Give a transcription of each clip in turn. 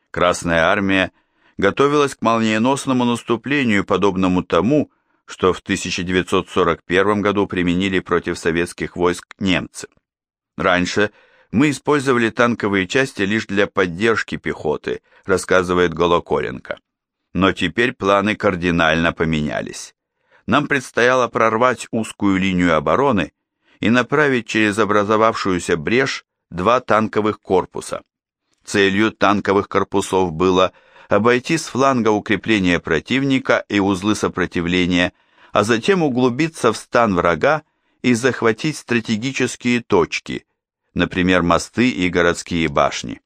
Красная армия готовилась к молниеносному наступлению, подобному тому, что в 1941 году применили против советских войск немцы. Раньше мы использовали танковые части лишь для поддержки пехоты, рассказывает Голоколенко. Но теперь планы кардинально поменялись. Нам предстояло прорвать узкую линию обороны и направить через образовавшуюся брешь 2 танковых корпуса. Целью танковых корпусов было обойти с фланга укрепления противника и узлы сопротивления, а затем углубиться в стан врага и захватить стратегические точки, например, мосты и городские башни.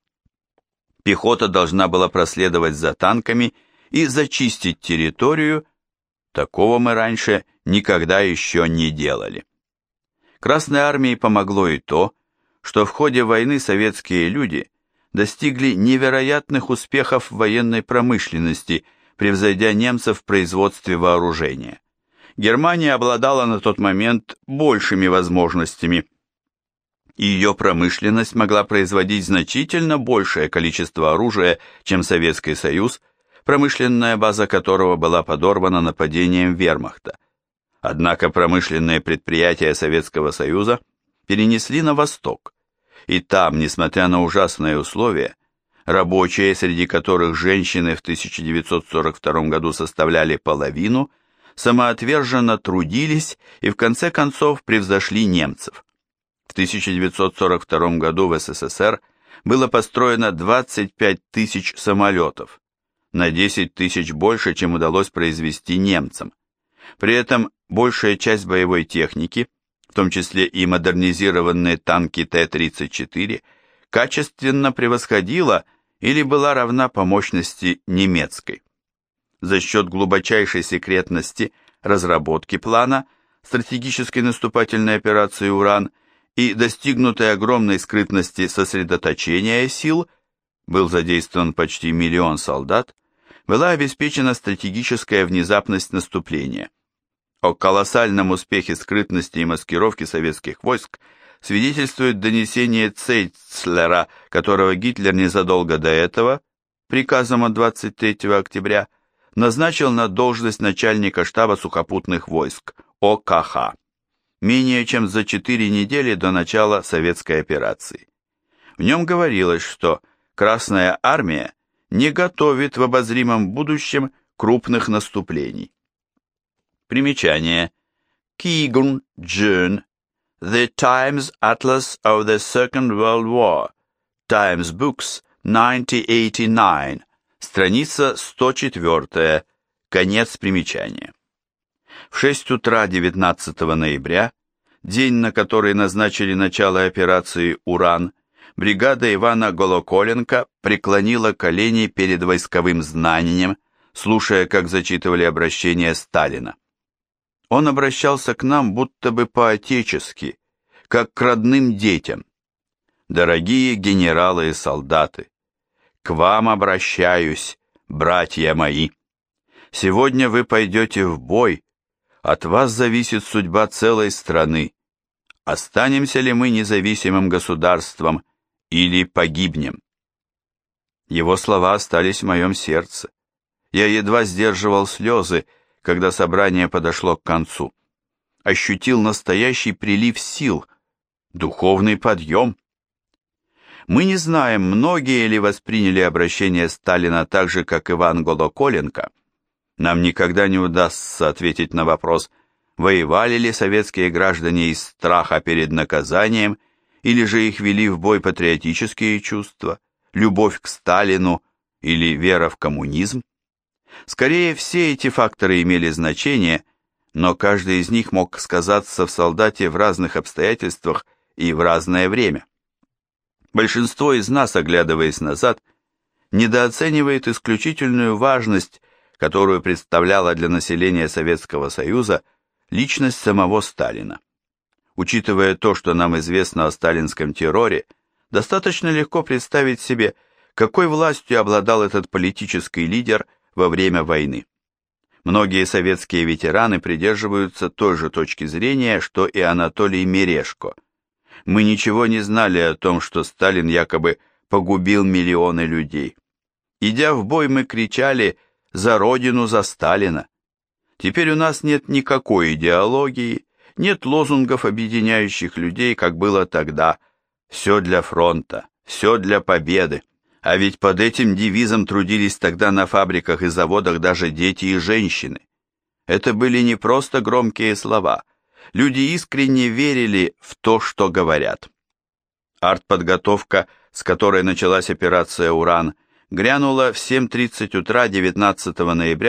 Пехота должна была проследовать за танками и зачистить территорию. Такого мы раньше никогда еще не делали. Красной армии помогло и то, что в ходе войны советские люди достигли невероятных успехов в военной промышленности, превзойдя немцев в производстве вооружения. Германия обладала на тот момент большими возможностями, и ее промышленность могла производить значительно большее количество оружия, чем Советский Союз, промышленная база которого была подорвана нападением вермахта. Однако промышленные предприятия Советского Союза перенесли на восток, и там, несмотря на ужасные условия, рабочие, среди которых женщины в 1942 году составляли половину, самоотверженно трудились и в конце концов превзошли немцев. В 1942 году в СССР было построено 25 тысяч самолетов, на 10 тысяч больше, чем удалось произвести немцам. При этом большая часть боевой техники, в том числе и модернизированные танки Т-34, качественно превосходила или была равна по мощности немецкой. За счет глубочайшей секретности разработки плана стратегической наступательной операции «Уран» и достигнутой огромной скрытности сосредоточения сил, был задействован почти 1 миллион солдат, была обеспечена стратегическая внезапность наступления. О колоссальном успехе скрытности и маскировки советских войск свидетельствует донесение Цейцлера, которого Гитлер незадолго до этого, приказом от 23 октября, назначил на должность начальника штаба сухопутных войск, ОКХ, менее чем за 4 недели до начала советской операции. В нем говорилось, что Красная армия не готовит в обозримом будущем крупных наступлений. Примечание. Keegan, June. The Times Atlas of the Second World War. Times Books, 1989. Страница 104. Конец примечания. В 6 утра 19 ноября, день, на который назначили начало операции «Уран», бригада Ивана Голоколенко преклонила колени перед войсковым знанием, слушая, как зачитывали обращение Сталина. Он обращался к нам будто бы по-отечески, как к родным детям. «Дорогие генералы и солдаты, к вам обращаюсь, братья мои. Сегодня вы пойдете в бой, от вас зависит судьба целой страны. Останемся ли мы независимым государством или погибнем?» Его слова остались в моем сердце. Я едва сдерживал слезы, когда собрание подошло к концу. Ощутил настоящий прилив сил, духовный подъем. Мы не знаем, многие ли восприняли обращение Сталина так же, как Иван Голоколенко. Нам никогда не удастся ответить на вопрос, воевали ли советские граждане из страха перед наказанием, или же их вели в бой патриотические чувства, любовь к Сталину или вера в коммунизм. Скорее, все эти факторы имели значение, но каждый из них мог сказаться в солдате в разных обстоятельствах и в разное время. Большинство из нас, оглядываясь назад, недооценивает исключительную важность, которую представляла для населения Советского Союза личность самого Сталина. Учитывая то, что нам известно о сталинском терроре, достаточно легко представить себе, какой властью обладал этот политический лидер во время войны. Многие советские ветераны придерживаются той же точки зрения, что и Анатолий Мережко. Мы ничего не знали о том, что Сталин якобы погубил миллионы людей. Идя в бой, мы кричали «За Родину, за Сталина!». Теперь у нас нет никакой идеологии, нет лозунгов, объединяющих людей, как было тогда. Все для фронта, все для победы. А ведь под этим девизом трудились тогда на фабриках и заводах даже дети и женщины. Это были не просто громкие слова. Люди искренне верили в то, что говорят. Артподготовка, с которой началась операция «Уран», грянула в 7:30 утра 19 ноября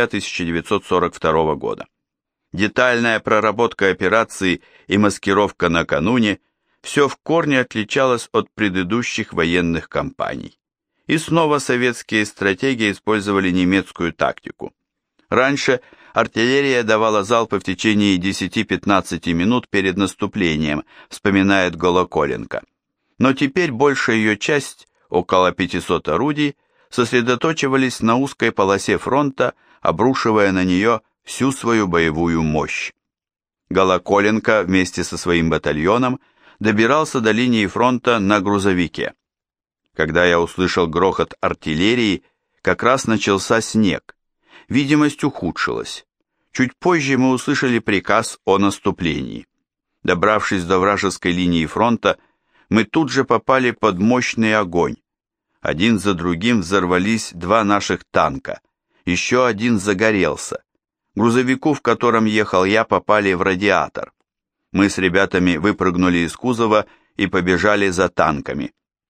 1942 года. Детальная проработка операции и маскировка накануне – все в корне отличалось от предыдущих военных кампаний. И снова советские стратеги использовали немецкую тактику. Раньше артиллерия давала залпы в течение 10-15 минут перед наступлением, вспоминает Голоколенко. Но теперь большая ее часть, около 500 орудий, сосредоточивались на узкой полосе фронта, обрушивая на нее всю свою боевую мощь. Голоколенко вместе со своим батальоном добирался до линии фронта на грузовике. Когда я услышал грохот артиллерии, как раз начался снег. Видимость ухудшилась. Чуть позже мы услышали приказ о наступлении. Добравшись до вражеской линии фронта, мы тут же попали под мощный огонь. Один за другим взорвались два наших танка. Еще один загорелся. Грузовику, в котором ехал я, попали в радиатор. Мы с ребятами выпрыгнули из кузова и побежали за танками.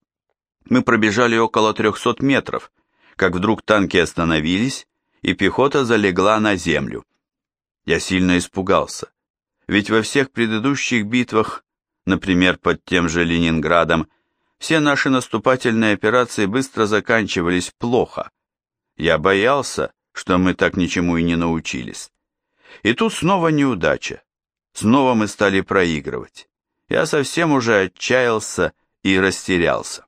Мы пробежали около 300 метров, как вдруг танки остановились, и пехота залегла на землю. Я сильно испугался, ведь во всех предыдущих битвах, например, под тем же Ленинградом, все наши наступательные операции быстро заканчивались плохо. Я боялся, что мы так ничему и не научились. И тут снова неудача. Снова мы стали проигрывать. Я совсем уже отчаялся и растерялся.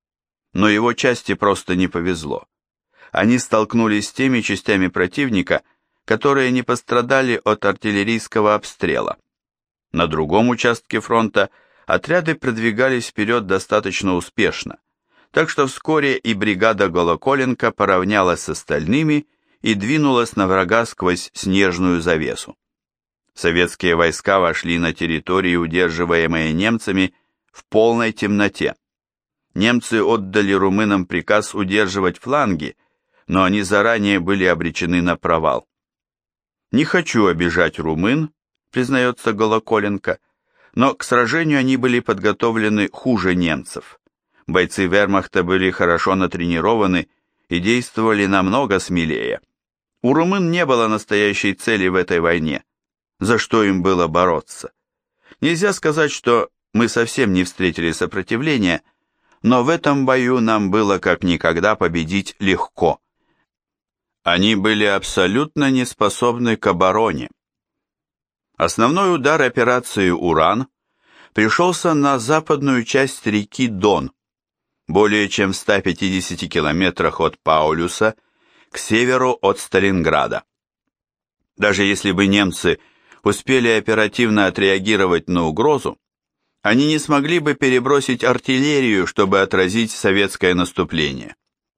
Но его части просто не повезло. Они столкнулись с теми частями противника, которые не пострадали от артиллерийского обстрела. На другом участке фронта отряды продвигались вперед достаточно успешно, так что вскоре и бригада Голоколенко поравнялась с остальными и двинулась на врага сквозь снежную завесу. Советские войска вошли на территории, удерживаемые немцами, в полной темноте. Немцы отдали румынам приказ удерживать фланги, но они заранее были обречены на провал. «Не хочу обижать румын», признается Голоколенко, но к сражению они были подготовлены хуже немцев. Бойцы вермахта были хорошо натренированы и действовали намного смелее. У румын не было настоящей цели в этой войне, за что им было бороться. Нельзя сказать, что мы совсем не встретили сопротивления, но в этом бою нам было как никогда победить легко. Они были абсолютно не способны к обороне. Основной удар операции «Уран» пришелся на западную часть реки Дон, более чем в 150 километрах от Паулюса, к северу от Сталинграда. Даже если бы немцы успели оперативно отреагировать на угрозу, они не смогли бы перебросить артиллерию, чтобы отразить советское наступление.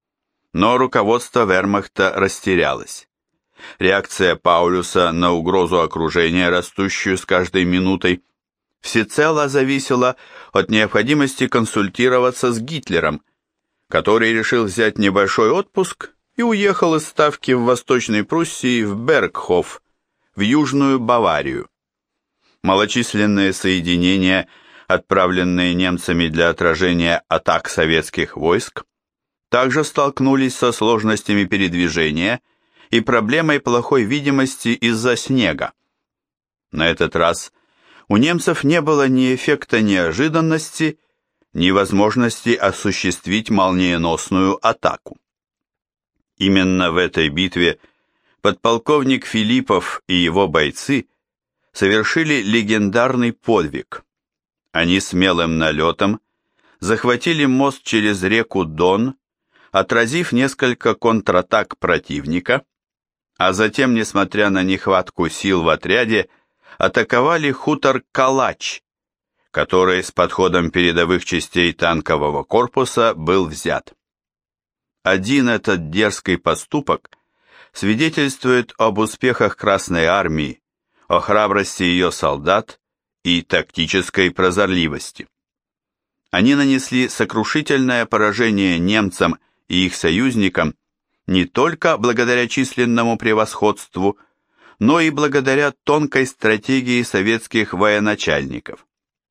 Но руководство вермахта растерялось. Реакция Паулюса на угрозу окружения, растущую с каждой минутой, всецело зависела от необходимости консультироваться с Гитлером, который решил взять небольшой отпуск и уехал из ставки в Восточной Пруссии в Бергхоф, в Южную Баварию. Малочисленные соединения, отправленные немцами для отражения атак советских войск, также столкнулись со сложностями передвижения и проблемой плохой видимости из-за снега. На этот раз у немцев не было ни эффекта неожиданности, ни возможности осуществить молниеносную атаку. Именно в этой битве подполковник Филиппов и его бойцы совершили легендарный подвиг. Они смелым налетом захватили мост через реку Дон, отразив несколько контратак противника, а затем, несмотря на нехватку сил в отряде, атаковали хутор Калач, который с подходом передовых частей танкового корпуса был взят. Один этот дерзкий поступок свидетельствует об успехах Красной Армии, о храбрости ее солдат и тактической прозорливости. Они нанесли сокрушительное поражение немцам и их союзникам не только благодаря численному превосходству, но и благодаря тонкой стратегии советских военачальников.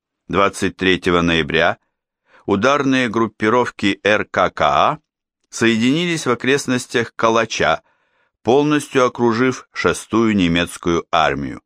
23 ноября ударные группировки РККА соединились в окрестностях Калача, полностью окружив 6-ю немецкую армию.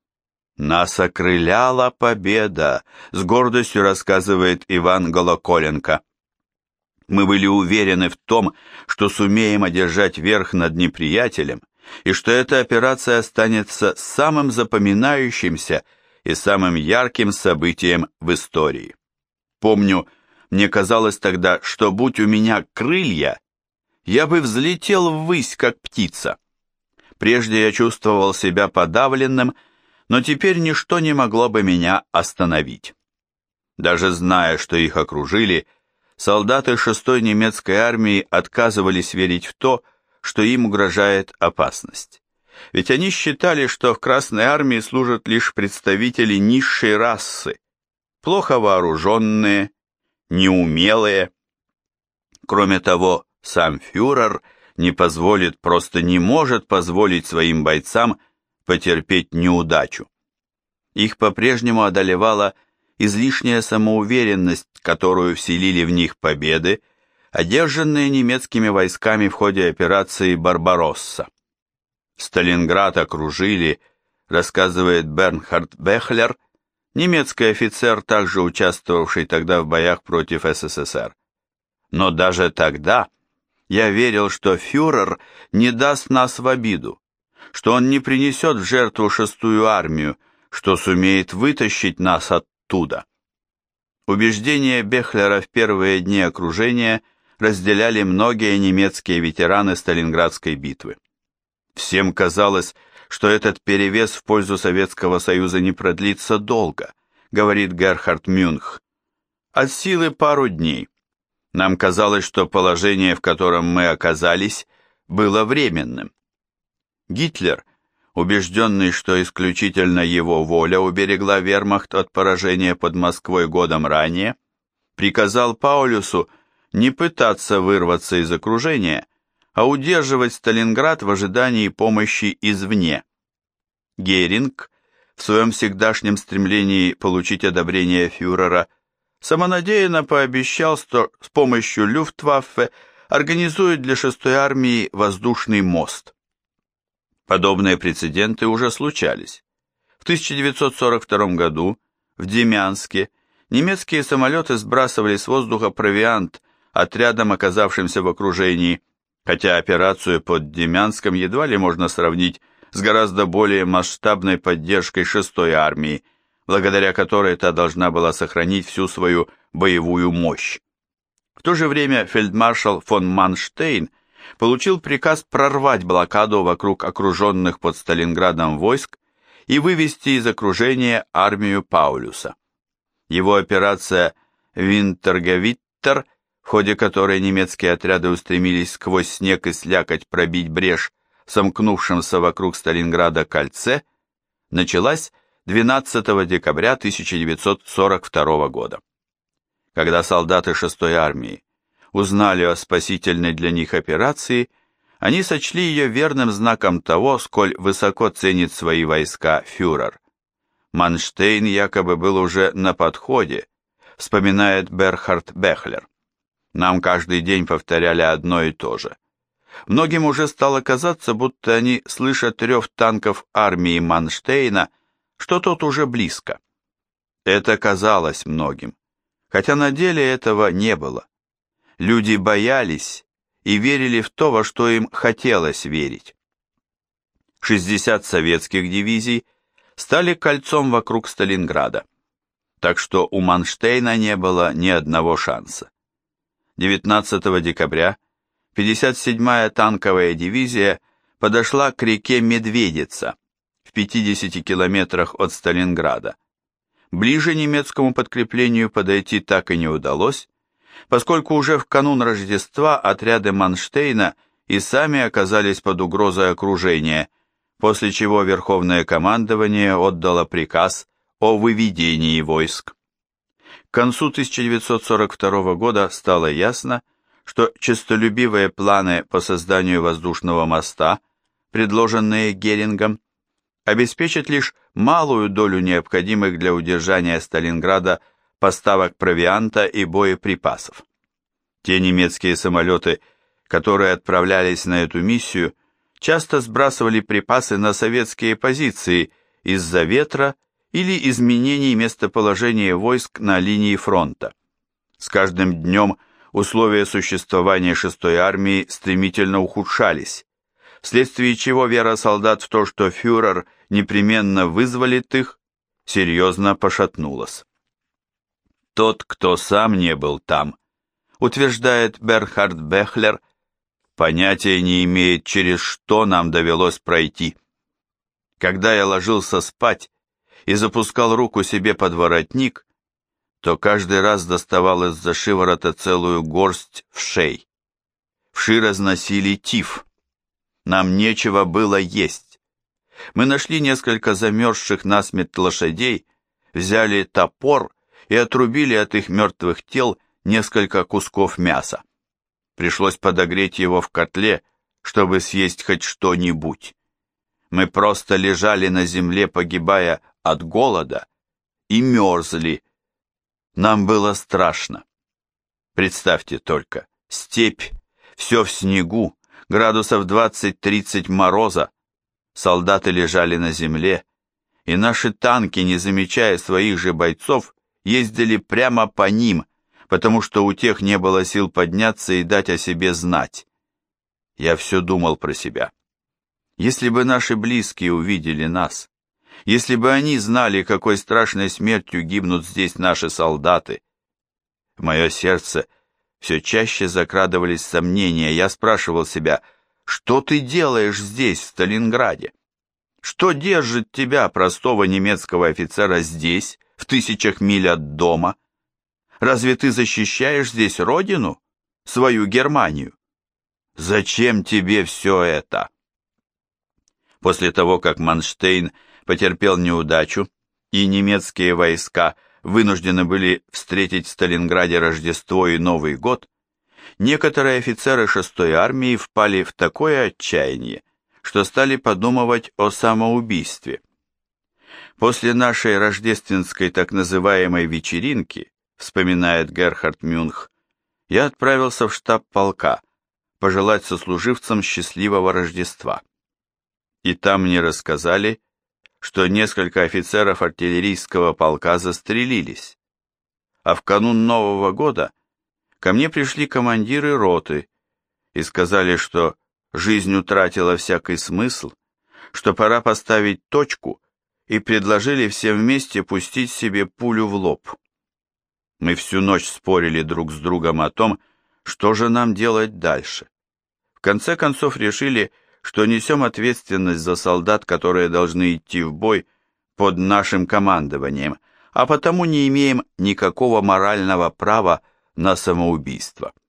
«Нас окрыляла победа», — с гордостью рассказывает Иван Голоколенко. «Мы были уверены в том, что сумеем одержать верх над неприятелем, и что эта операция останется самым запоминающимся и самым ярким событием в истории. Помню, мне казалось тогда, что будь у меня крылья, я бы взлетел ввысь, как птица. Прежде я чувствовал себя подавленным, но теперь ничто не могло бы меня остановить. Даже зная, что их окружили, солдаты 6-й немецкой армии отказывались верить в то, что им угрожает опасность. Ведь они считали, что в Красной армии служат лишь представители низшей расы, плохо вооруженные, неумелые. Кроме того, сам фюрер не позволит, просто не может позволить своим бойцам потерпеть неудачу. Их по-прежнему одолевала излишняя самоуверенность, которую вселили в них победы, одержанные немецкими войсками в ходе операции «Барбаросса». Сталинград окружили, рассказывает Бернхард Бехлер, немецкий офицер, также участвовавший тогда в боях против СССР. Но даже тогда я верил, что фюрер не даст нас в обиду, что он не принесет в жертву 6-ю армию, что сумеет вытащить нас оттуда. Убеждения Бехлера в первые дни окружения разделяли многие немецкие ветераны Сталинградской битвы. Всем казалось, что этот перевес в пользу Советского Союза не продлится долго, говорит Герхард Мюнх. От силы пару дней. Нам казалось, что положение, в котором мы оказались, было временным. Гитлер, убежденный, что исключительно его воля уберегла вермахт от поражения под Москвой годом ранее, приказал Паулюсу не пытаться вырваться из окружения, а удерживать Сталинград в ожидании помощи извне. Геринг, в своем всегдашнем стремлении получить одобрение фюрера, самонадеянно пообещал, что с помощью Люфтваффе организует для 6-й армии воздушный мост. Подобные прецеденты уже случались. В 1942 году в Демянске немецкие самолеты сбрасывали с воздуха провиант отрядам, оказавшимся в окружении, хотя операцию под Демянском едва ли можно сравнить с гораздо более масштабной поддержкой 6-й армии, благодаря которой та должна была сохранить всю свою боевую мощь. В то же время фельдмаршал фон Манштейн получил приказ прорвать блокаду вокруг окруженных под Сталинградом войск и вывести из окружения армию Паулюса. Его операция «Винтергевиттер», в ходе которой немецкие отряды устремились сквозь снег и слякоть пробить брешь в сомкнувшемся вокруг Сталинграда кольце, началась 12 декабря 1942 года. Когда солдаты 6-й армии узнали о спасительной для них операции, они сочли ее верным знаком того, сколь высоко ценит свои войска фюрер. Манштейн якобы был уже на подходе, вспоминает Берхард Бехлер. Нам каждый день повторяли одно и то же. Многим уже стало казаться, будто они слышат рев танков армии Манштейна, что тот уже близко. Это казалось многим, хотя на деле этого не было. Люди боялись и верили в то, во что им хотелось верить. 60 советских дивизий стали кольцом вокруг Сталинграда, так что у Манштейна не было ни одного шанса. 19 декабря 57-я танковая дивизия подошла к реке Медведица, в 50 километрах от Сталинграда. Ближе немецкому подкреплению подойти так и не удалось, поскольку уже в канун Рождества отряды Манштейна и сами оказались под угрозой окружения, после чего Верховное командование отдало приказ о выведении войск. К концу 1942 года стало ясно, что честолюбивые планы по созданию воздушного моста, предложенные Герингом, обеспечат лишь малую долю необходимых для удержания Сталинграда поставок провианта и боеприпасов. Те немецкие самолеты, которые отправлялись на эту миссию, часто сбрасывали припасы на советские позиции из-за ветра или изменений местоположения войск на линии фронта. С каждым днем условия существования 6-й армии стремительно ухудшались, вследствие чего вера солдат в то, что фюрер непременно вызволит их, серьезно пошатнулась. Тот, кто сам не был там, утверждает Берхард Бехлер, понятия не имеет, через что нам довелось пройти. Когда я ложился спать и запускал руку себе под воротник, то каждый раз доставал из-за шиворота целую горсть вшей. Вши разносили тиф. Нам нечего было есть. Мы нашли несколько замерзших насмерть лошадей, взяли топор и отрубили от их мертвых тел несколько кусков мяса. Пришлось подогреть его в котле, чтобы съесть хоть что-нибудь. Мы просто лежали на земле, погибая от голода, и мерзли. Нам было страшно. Представьте только, степь, все в снегу, градусов 20-30 мороза. Солдаты лежали на земле, и наши танки, не замечая своих же бойцов, ездили прямо по ним, потому что у тех не было сил подняться и дать о себе знать. Я все думал про себя. Если бы наши близкие увидели нас, если бы они знали, какой страшной смертью гибнут здесь наши солдаты. В мое сердце все чаще закрадывались сомнения. Я спрашивал себя, что ты делаешь здесь, в Сталинграде? Что держит тебя, простого немецкого офицера, здесь, в 1000 миль от дома? Разве ты защищаешь здесь родину, свою Германию? Зачем тебе все это? После того, как Манштейн потерпел неудачу, и немецкие войска вынуждены были встретить в Сталинграде Рождество и Новый год, некоторые офицеры 6-й армии впали в такое отчаяние, что стали подумывать о самоубийстве. После нашей рождественской так называемой вечеринки, вспоминает Герхард Мюнх, я отправился в штаб полка пожелать сослуживцам счастливого Рождества. И там мне рассказали, что несколько офицеров артиллерийского полка застрелились. А в канун Нового года ко мне пришли командиры роты и сказали, что жизнь утратила всякий смысл, что пора поставить точку, и предложили всем вместе пустить себе пулю в лоб. Мы всю ночь спорили друг с другом о том, что же нам делать дальше. В конце концов решили, что несем ответственность за солдат, которые должны идти в бой под нашим командованием, а потому не имеем никакого морального права на самоубийство.